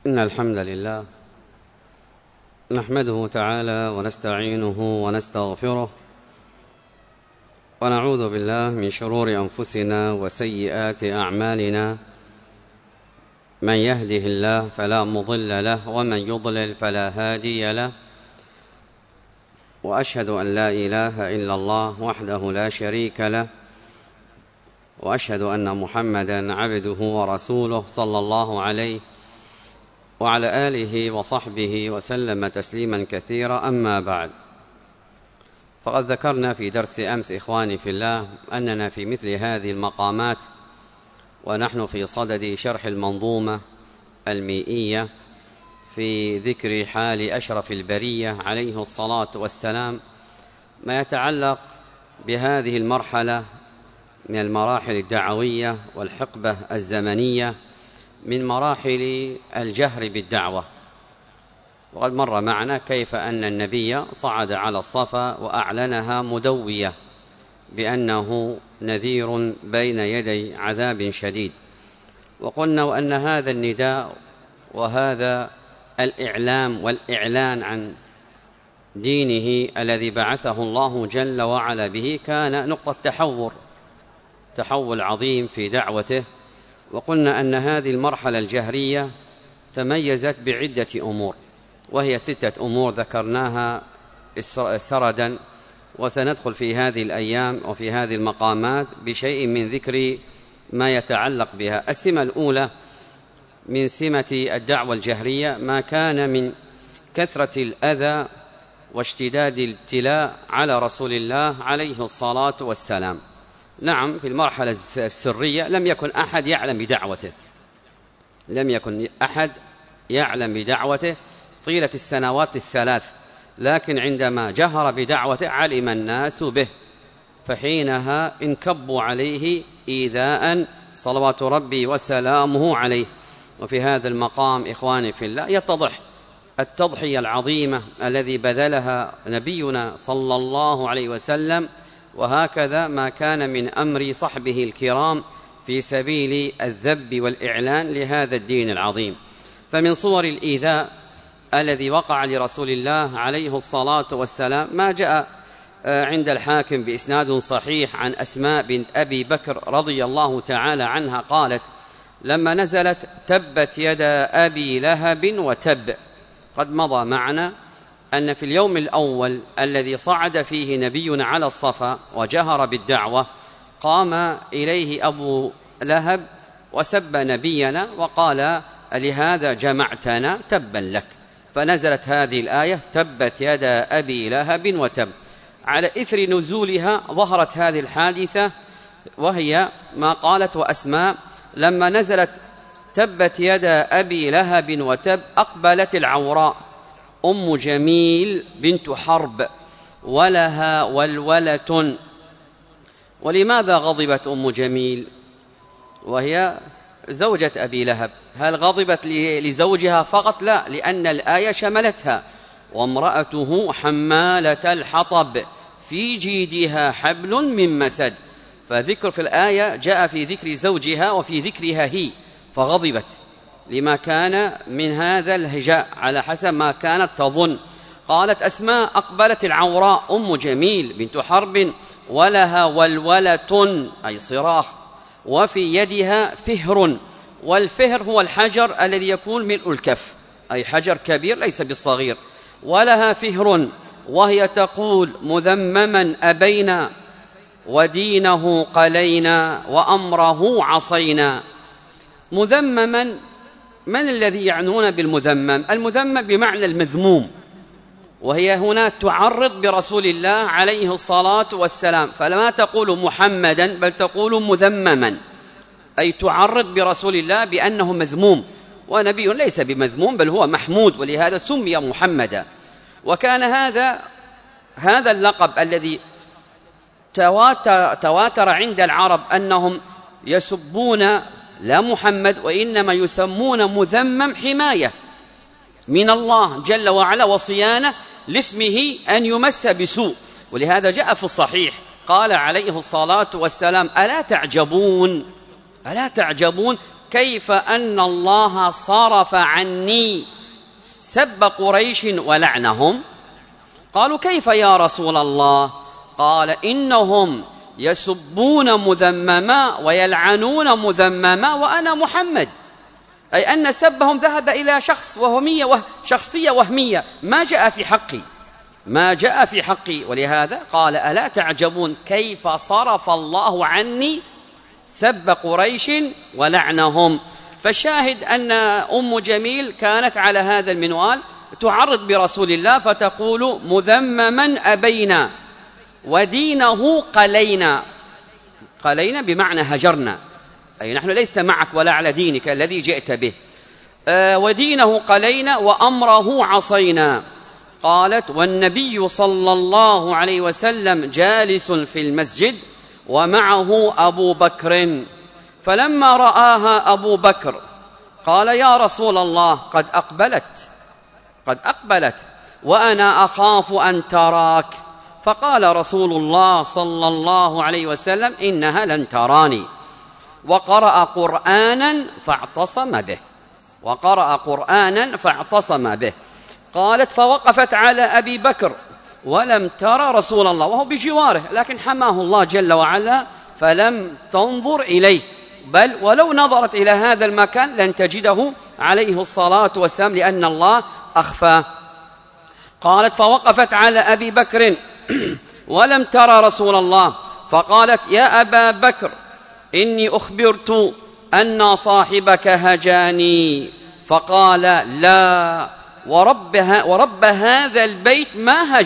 إن الحمد لله نحمده تعالى ونستعينه ونستغفره ونعوذ بالله من شرور أنفسنا وسيئات أعمالنا. من يهده الله فلا مضل له ومن يضلل فلا هادي له، وأشهد أن لا إله إلا الله وحده لا شريك له، وأشهد أن محمدا عبده ورسوله صلى الله عليه وعلى آله وصحبه وسلم تسليما كثيرا. أما بعد، فقد ذكرنا في درس أمس إخواني في الله أننا في مثل هذه المقامات ونحن في صدد شرح المنظومة المئية في ذكر حال أشرف البرية عليه الصلاة والسلام، ما يتعلق بهذه المرحلة من المراحل الدعوية والحقبة الزمنية من مراحل الجهر بالدعوة. وقد مر معنا كيف أن النبي صعد على الصفا وأعلنها مدوية بأنه نذير بين يدي عذاب شديد، وقلنا وأن هذا النداء وهذا الإعلام والإعلان عن دينه الذي بعثه الله جل وعلا به كان نقطة تحول عظيم في دعوته. وقلنا أن هذه المرحلة الجهرية تميزت بعدة أمور، وهي 6 أمور ذكرناها سردا، وسندخل في هذه الأيام وفي هذه المقامات بشيء من ذكر ما يتعلق بها. السمة الأولى من سمة الدعوة الجهرية ما كان من كثرة الأذى واشتداد الابتلاء على رسول الله عليه الصلاة والسلام. نعم، في المرحلة السرية لم يكن أحد يعلم بدعوته طيلة السنوات ال3، لكن عندما جهر بدعوته علم الناس به، فحينها انكبوا عليه إيذاء صلوات ربي وسلامه عليه. وفي هذا المقام إخواني في الله يتضح التضحية العظيمة الذي بذلها نبينا صلى الله عليه وسلم، وهكذا ما كان من أمر صحبه الكرام في سبيل الذب والإعلان لهذا الدين العظيم. فمن صور الإيذاء الذي وقع لرسول الله عليه الصلاة والسلام ما جاء عند الحاكم بإسناد صحيح عن أسماء بنت أبي بكر رضي الله تعالى عنها قالت: لما نزلت تبت يدا أبي لهب وتب. قد مضى معنا أن في اليوم الأول الذي صعد فيه نبينا على الصفا وجهر بالدعوة قام إليه أبو لهب وسب نبينا وقال: لهذا جمعتنا؟ تبا لك. فنزلت هذه الآية: تبت يدا أبي لهب وتب. على إثر نزولها ظهرت هذه الحادثة، وهي ما قالت وأسماء: لما نزلت تبت يدا أبي لهب وتب أقبلت العوراء أم جميل بنت حرب ولها ولولة. ولماذا غضبت أم جميل وهي زوجة أبي لهب؟ هل غضبت لزوجها فقط؟ لا، لأن الآية شملتها: وامرأته حمالة الحطب في جيدها حبل من مسد. فذكر في الآية جاء في ذكر زوجها وفي ذكرها هي، فغضبت لما كان من هذا الهجاء على حسب ما كانت تظن. قالت أسماء: أقبلت العوراء أم جميل بنت حرب ولها ولولة أي صراخ، وفي يدها فهر، والفهر هو الحجر الذي يكون ملء الكف، أي حجر كبير ليس بالصغير. ولها فهر وهي تقول: مذمما أبينا ودينه قلينا وأمره عصينا. مذمما، من الذي يعنون بالمذمم؟ المذمم بمعنى المذموم، وهي هنا تعرض برسول الله عليه الصلاة والسلام، فلما تقول محمدا بل تقول مذمما، أي تعرض برسول الله بأنه مذموم، ونبي ليس بمذموم بل هو محمود، ولهذا سمي محمدا. وكان هذا اللقب الذي تواتر عند العرب أنهم يسبون لا محمد وإنما يسمون مذمم حماية من الله جل وعلا وصيانة لاسمه أن يمس بسوء. ولهذا جاء في الصحيح قال عليه الصلاة والسلام: ألا تعجبون كيف أن الله صرف عني سب قريش ولعنهم؟ قالوا كيف يا رسول الله؟ قال إنهم يسبون مذمما ويلعنون مذمما وأنا محمد، أي أن سبهم ذهب إلى شخصية وهمية ما جاء في حقي، ولهذا قال ألا تعجبون كيف صرف الله عني سب قريش ولعنهم. فالشاهد أن أم جميل كانت على هذا المنوال تعرض برسول الله فتقول مذمما أبينا ودينه قلينا بمعنى هجرنا، أي نحن ليس معك ولا على دينك الذي جئت به، ودينه قلينا وأمره عصينا. قالت والنبي صلى الله عليه وسلم جالس في المسجد ومعه أبو بكر، فلما رآها أبو بكر قال يا رسول الله قد أقبلت وأنا أخاف أن تراك، فقال رسول الله صلى الله عليه وسلم إنها لن تراني، وقرأ قرآنا فاعتصم به. قالت فوقفت على أبي بكر ولم ترى رسول الله وهو بجواره، لكن حماه الله جل وعلا فلم تنظر إليه، بل ولو نظرت إلى هذا المكان لن تجده عليه الصلاة والسلام لأن الله أخفاه. قالت فوقفت على أبي بكر ولم ترى رسول الله، فقالت يا أبا بكر إني أخبرت أن صاحبك هجاني، فقال لا ورب هذا البيت ما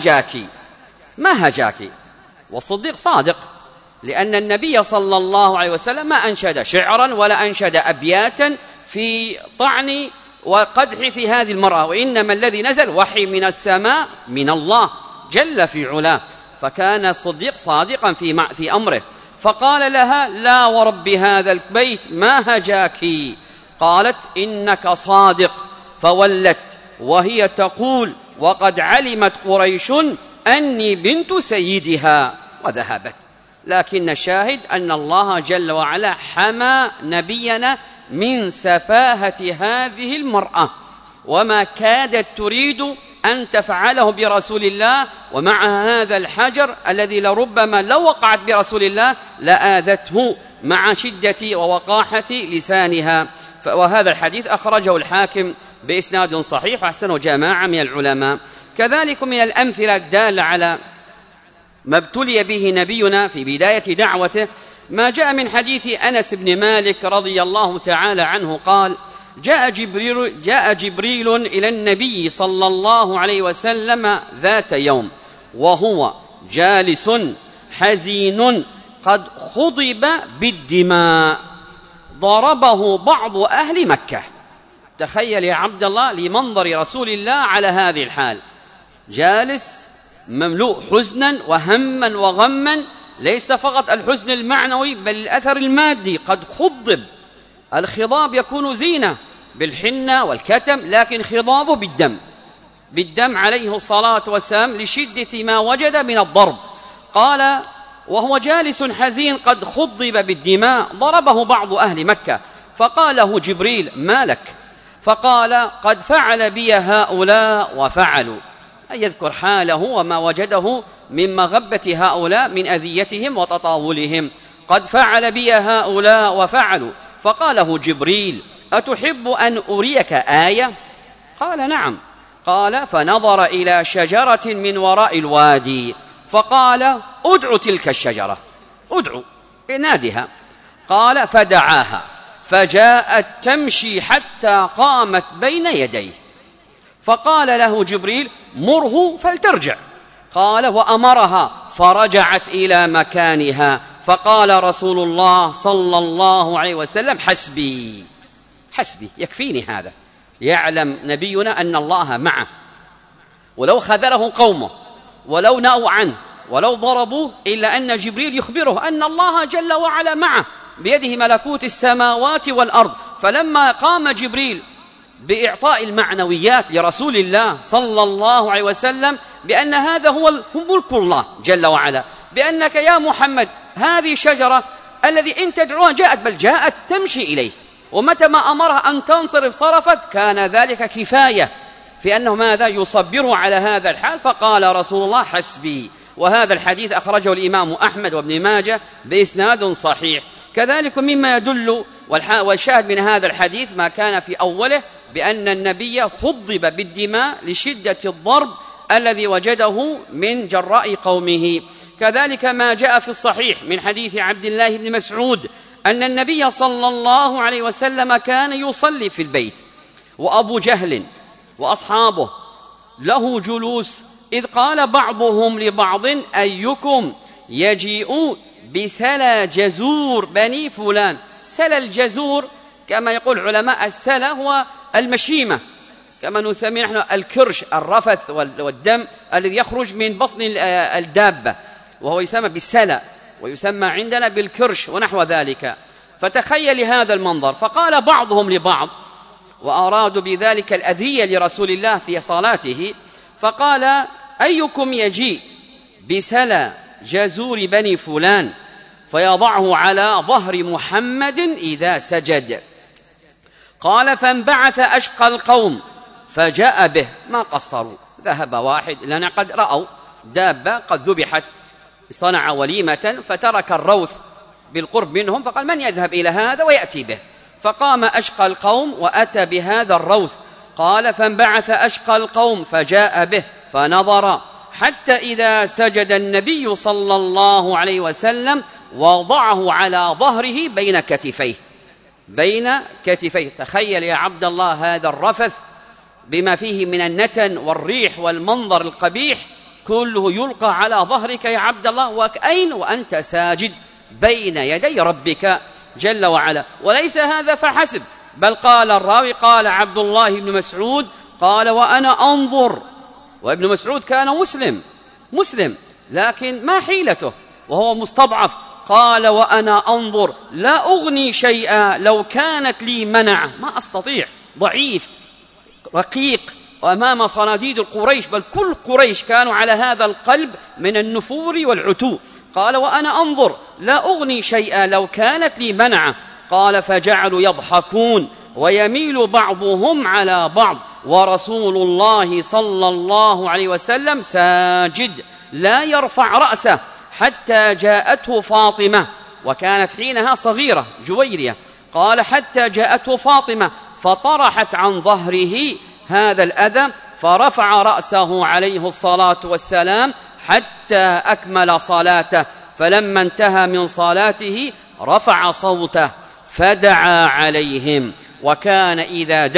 هجاك. والصديق صادق، لأن النبي صلى الله عليه وسلم ما أنشد شعرا ولا أنشد أبياتا في طعن وقدح في هذه المرأة، وإنما الذي نزل وحي من السماء من الله جل في علاه، فكان الصديق صادقا في أمره. فقال لها لا ورب هذا البيت ما هجاك. قالت إنك صادق، فولت وهي تقول وقد علمت قريش أني بنت سيدها وذهبت. لكن الشاهد أن الله جل وعلا حمى نبينا من سفاهة هذه المرأة، وما كادت تريد أن تفعله برسول الله، ومع هذا الحجر الذي لربما لو وقعت برسول الله لآذته مع شدة ووقاحة لسانها. وهذا الحديث أخرجه الحاكم بإسناد صحيح وحسنه جماعة من العلماء. كذلك من الأمثلة الدالة على ما ابتلي به نبينا في بداية دعوته ما جاء من حديث أنس بن مالك رضي الله تعالى عنه قال جاء جبريل إلى النبي صلى الله عليه وسلم ذات يوم وهو جالس حزين قد خضب بالدماء ضربه بعض أهل مكة. تخيل يا عبد الله لمنظر رسول الله على هذه الحال، جالس مملوء حزنا وهما وغما، ليس فقط الحزن المعنوي بل الأثر المادي، قد خضب. الخضاب يكون زينة بالحنة والكتم، لكن خضابه بالدم عليه الصلاة والسلام لشدة ما وجد من الضرب. قال وهو جالس حزين قد خضب بالدماء ضربه بعض أهل مكة، فقال له جبريل ما لك؟ فقال قد فعل بي هؤلاء وفعلوا، أي يذكر حاله وما وجده من مغبة هؤلاء من أذيتهم وتطاولهم. قد فعل بي هؤلاء وفعلوا. فقال له جبريل أتحب أن أريك آية؟ قال نعم. قال فنظر إلى شجرة من وراء الوادي فقال ادعو تلك الشجرة، ادعو نادها. قال فدعاها فجاءت تمشي حتى قامت بين يديه، فقال له جبريل مره فلترجع. قال وأمرها فرجعت إلى مكانها، فقال رسول الله صلى الله عليه وسلم حسبي يكفيني هذا. يعلم نبينا أن الله معه، ولو خذله قومه ولو نأوا عنه ولو ضربوه إلا أن جبريل يخبره أن الله جل وعلا معه بيده ملكوت السماوات والأرض. فلما قام جبريل بإعطاء المعنويات لرسول الله صلى الله عليه وسلم بأن هذا هو ملك الله جل وعلا، بأنك يا محمد هذه شجرة الذي إن تدعوها جاءت، بل جاءت تمشي إليه، ومتى ما أمرها أن تنصرف صرفت، كان ذلك كفاية في أنه ماذا يصبره على هذا الحال. فقال رسول الله حسبي. وهذا الحديث أخرجه الإمام أحمد وابن ماجه بإسناد صحيح. كذلك مما يدل والشاهد من هذا الحديث ما كان في أوله بأن النبي خضب بالدماء لشدة الضرب الذي وجده من جراء قومه. كذلك ما جاء في الصحيح من حديث عبد الله بن مسعود أن النبي صلى الله عليه وسلم كان يصلي في البيت وأبو جهل وأصحابه له جلوس، إذ قال بعضهم لبعض أيكم يجيء بسلى جزور بني فلان. سلى الجزور كما يقول علماء السلى هو المشيمة، كما نسميه نحن الكرش، الرفث والدم الذي يخرج من بطن الدابة، وهو يسمى بالسلى ويسمى عندنا بالكرش ونحو ذلك. فتخيل هذا المنظر. فقال بعضهم لبعض وأرادوا بذلك الأذية لرسول الله في صلاته، فقال أيكم يجيء بسلى جزور بني فلان فيضعه على ظهر محمد إذا سجد. قال فانبعث أشقى القوم فجاء به. ما قصروا، ذهب واحد لأن قد رأوا دابة قد ذبحت، صنع وليمة فترك الروث بالقرب منهم، فقال من يذهب إلى هذا ويأتي به. فقام أشقى القوم وأتى بهذا الروث. قال فانبعث أشقى القوم فجاء به فنظر حتى إذا سجد النبي صلى الله عليه وسلم وضعه على ظهره بين كتفيه. تخيل يا عبد الله هذا الرفث بما فيه من النتن والريح والمنظر القبيح كله يلقى على ظهرك يا عبد الله، وأين وأنت ساجد بين يدي ربك جل وعلا. وليس هذا فحسب، بل قال الراوي قال عبد الله بن مسعود قال وأنا أنظر، وابن مسعود كان مسلم لكن ما حيلته وهو مستضعف. قال وأنا أنظر لا أغني شيئا لو كانت لي منع، ما أستطيع، ضعيف رقيق وأمام صناديد القريش، بل كل قريش كانوا على هذا القلب من النفور والعتو. قال وأنا أنظر لا أغني شيئا لو كانت لي منع. قال فجعلوا يضحكون ويميل بعضهم على بعض ورسول الله صلى الله عليه وسلم ساجد لا يرفع رأسه حتى جاءته فاطمة، وكانت حينها صغيرة جويرية. قال حتى جاءته فاطمة فطرحت عن ظهره هذا الأذى فرفع رأسه عليه الصلاة والسلام حتى أكمل صلاته. فلما انتهى من صلاته رفع صوته فدعا عليهم، وكان إذا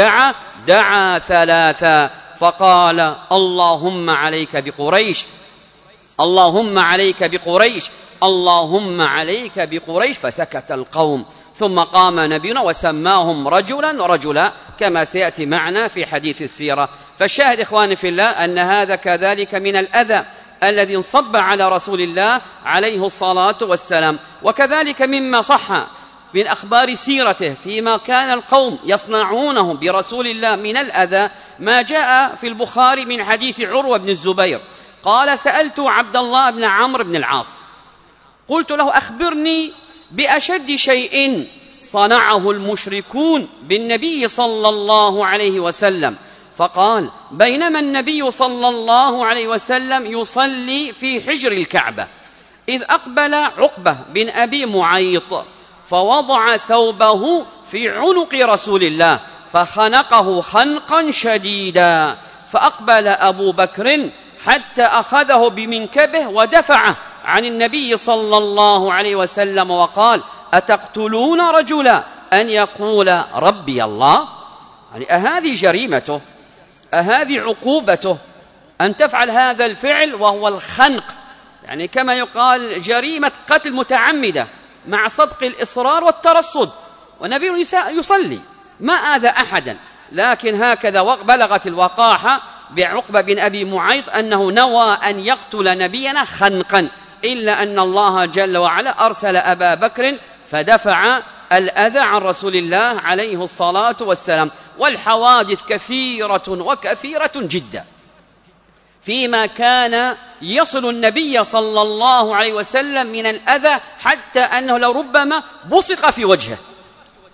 دعا ثلاثا، فقال اللهم عليك بقريش، اللهم عليك بقريش، اللهم عليك بقريش. فسكت القوم، ثم قام نبينا وسماهم رجلا كما سيأتي معنا في حديث السيرة. فالشاهد إخواني في الله أن هذا كذلك من الأذى الذي انصب على رسول الله عليه الصلاة والسلام. وكذلك مما صح من أخبار سيرته فيما كان القوم يصنعونه برسول الله من الأذى ما جاء في البخاري من حديث عروة بن الزبير قال سألت عبد الله بن عمرو بن العاص قلت له أخبرني بأشد شيء صنعه المشركون بالنبي صلى الله عليه وسلم. فقال بينما النبي صلى الله عليه وسلم يصلي في حجر الكعبة إذ أقبل عقبة بن أبي معيط فوضع ثوبه في عنق رسول الله فخنقه خنقا شديدا، فأقبل أبو بكر حتى أخذه بمنكبه ودفعه عن النبي صلى الله عليه وسلم وقال أتقتلون رجلا أن يقول ربي الله؟ يعني أهذه جريمته؟ أهذه عقوبته أن تفعل هذا الفعل وهو الخنق؟ يعني كما يقال جريمة قتل متعمدة مع سبق الإصرار والترصد، والنبي يصلي ما آذى أحدا. لكن هكذا بلغت الوقاحة بعقبة بن أبي معيط أنه نوى أن يقتل نبينا خنقا، إلا أن الله جل وعلا أرسل أبا بكر فدفع الأذى عن رسول الله عليه الصلاة والسلام. والحوادث كثيرة وكثيرة جدا فيما كان يصل النبي صلى الله عليه وسلم من الأذى، حتى أنه لربما بصق في وجهه،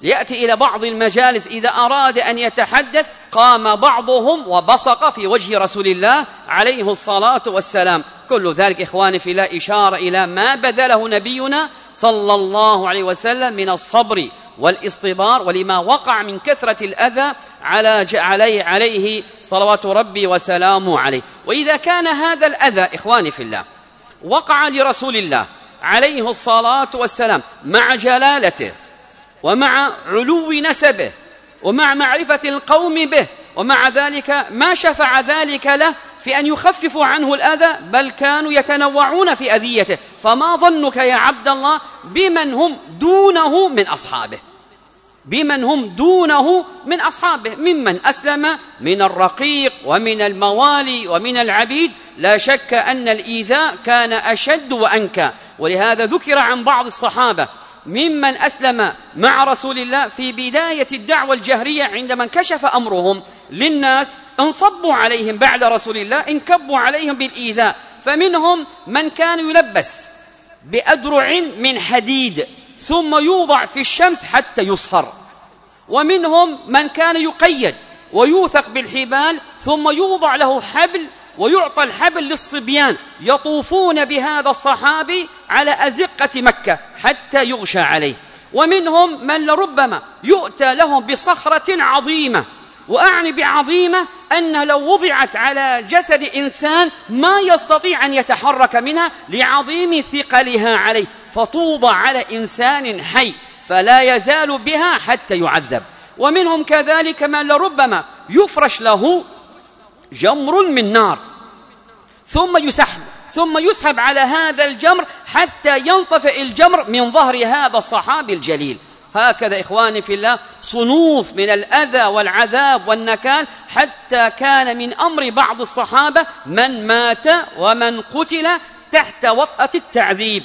يأتي إلى بعض المجالس إذا أراد أن يتحدث قام بعضهم وبصق في وجه رسول الله عليه الصلاة والسلام. كل ذلك إخواني في الله إشارة إلى ما بذله نبينا صلى الله عليه وسلم من الصبر والاصطبار، ولما وقع من كثرة الأذى عليه صلوات ربي وسلامه عليه. وإذا كان هذا الأذى إخواني في الله وقع لرسول الله عليه الصلاة والسلام مع جلالته ومع علو نسبه ومع معرفة القوم به، ومع ذلك ما شفع ذلك له في أن يخففوا عنه الأذى، بل كانوا يتنوعون في أذيته. فما ظنك يا عبد الله بمن هم دونه من أصحابه، بمن هم دونه من أصحابه، ممن أسلم من الرقيق ومن الموالي ومن العبيد. لا شك أن الإيذاء كان أشد وأنكى. ولهذا ذكر عن بعض الصحابة ممن أسلم مع رسول الله في بداية الدعوة الجهرية، عندما انكشف أمرهم للناس انصبوا عليهم بعد رسول الله، انكبوا عليهم بالإيذاء. فمنهم من كان يلبس بأدرع من حديد ثم يوضع في الشمس حتى يصهر، ومنهم من كان يقيد ويوثق بالحبال ثم يوضع له حبل ويعطى الحبل للصبيان يطوفون بهذا الصحابي على أزقة مكة حتى يغشى عليه. ومنهم من لربما يؤتى لهم بصخرة عظيمة، وأعني بعظيمة أنها لو وضعت على جسد إنسان ما يستطيع أن يتحرك منها لعظيم ثقلها عليه، فتوضع على إنسان حي فلا يزال بها حتى يعذب. ومنهم كذلك من لربما يفرش له جمر من نار ثم يسحب على هذا الجمر حتى ينطفئ الجمر من ظهر هذا الصحابي الجليل. هكذا إخواني في الله صنوف من الأذى والعذاب والنكال، حتى كان من أمر بعض الصحابة من مات ومن قتل تحت وطأة التعذيب.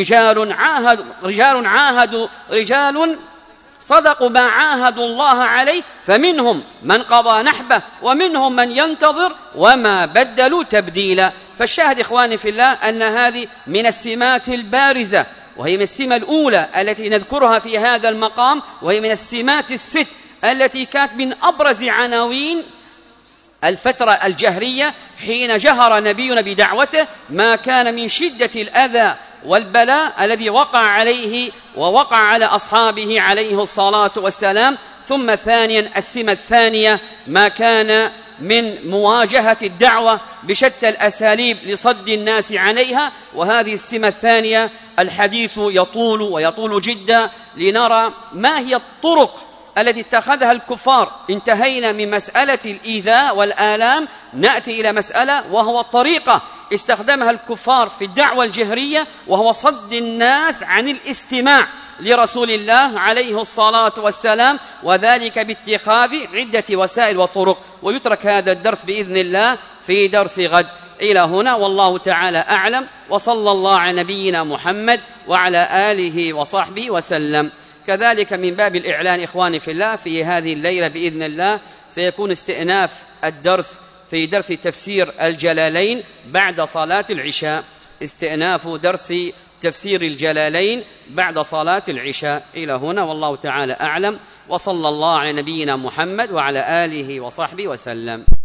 رجال صدقوا ما عاهدوا الله عليه، فمنهم من قضى نحبه ومنهم من ينتظر وما بدلوا تبديلا. فالشاهد إخواني في الله أن هذه من السمات البارزة، وهي من السمة الأولى التي نذكرها في هذا المقام، وهي من السمات الست التي كانت من أبرز عناوين الفترة الجهرية حين جهر نبينا بدعوته، ما كان من شدة الأذى والبلاء الذي وقع عليه ووقع على أصحابه عليه الصلاة والسلام. ثم ثانيا السمة الثانية ما كان من مواجهة الدعوة بشتى الأساليب لصد الناس عليها. وهذه السمة الثانية الحديث يطول ويطول جدا لنرى ما هي الطرق التي اتخذها الكفار. انتهينا من مسألة الإيذاء والآلام، نأتي إلى مسألة وهو الطريقة استخدمها الكفار في الدعوة الجهرية، وهو صد الناس عن الاستماع لرسول الله عليه الصلاة والسلام، وذلك باتخاذ عدة وسائل وطرق. ويترك هذا الدرس بإذن الله في درس غد. إلى هنا والله تعالى أعلم، وصلى الله على نبينا محمد وعلى آله وصحبه وسلم. كذلك من باب الإعلان إخواني في الله، في هذه الليلة بإذن الله سيكون استئناف الدرس في درس تفسير الجلالين بعد صلاة العشاء، استئناف درس تفسير الجلالين بعد صلاة العشاء. إلى هنا والله تعالى أعلم، وصلى الله على نبينا محمد وعلى آله وصحبه وسلم.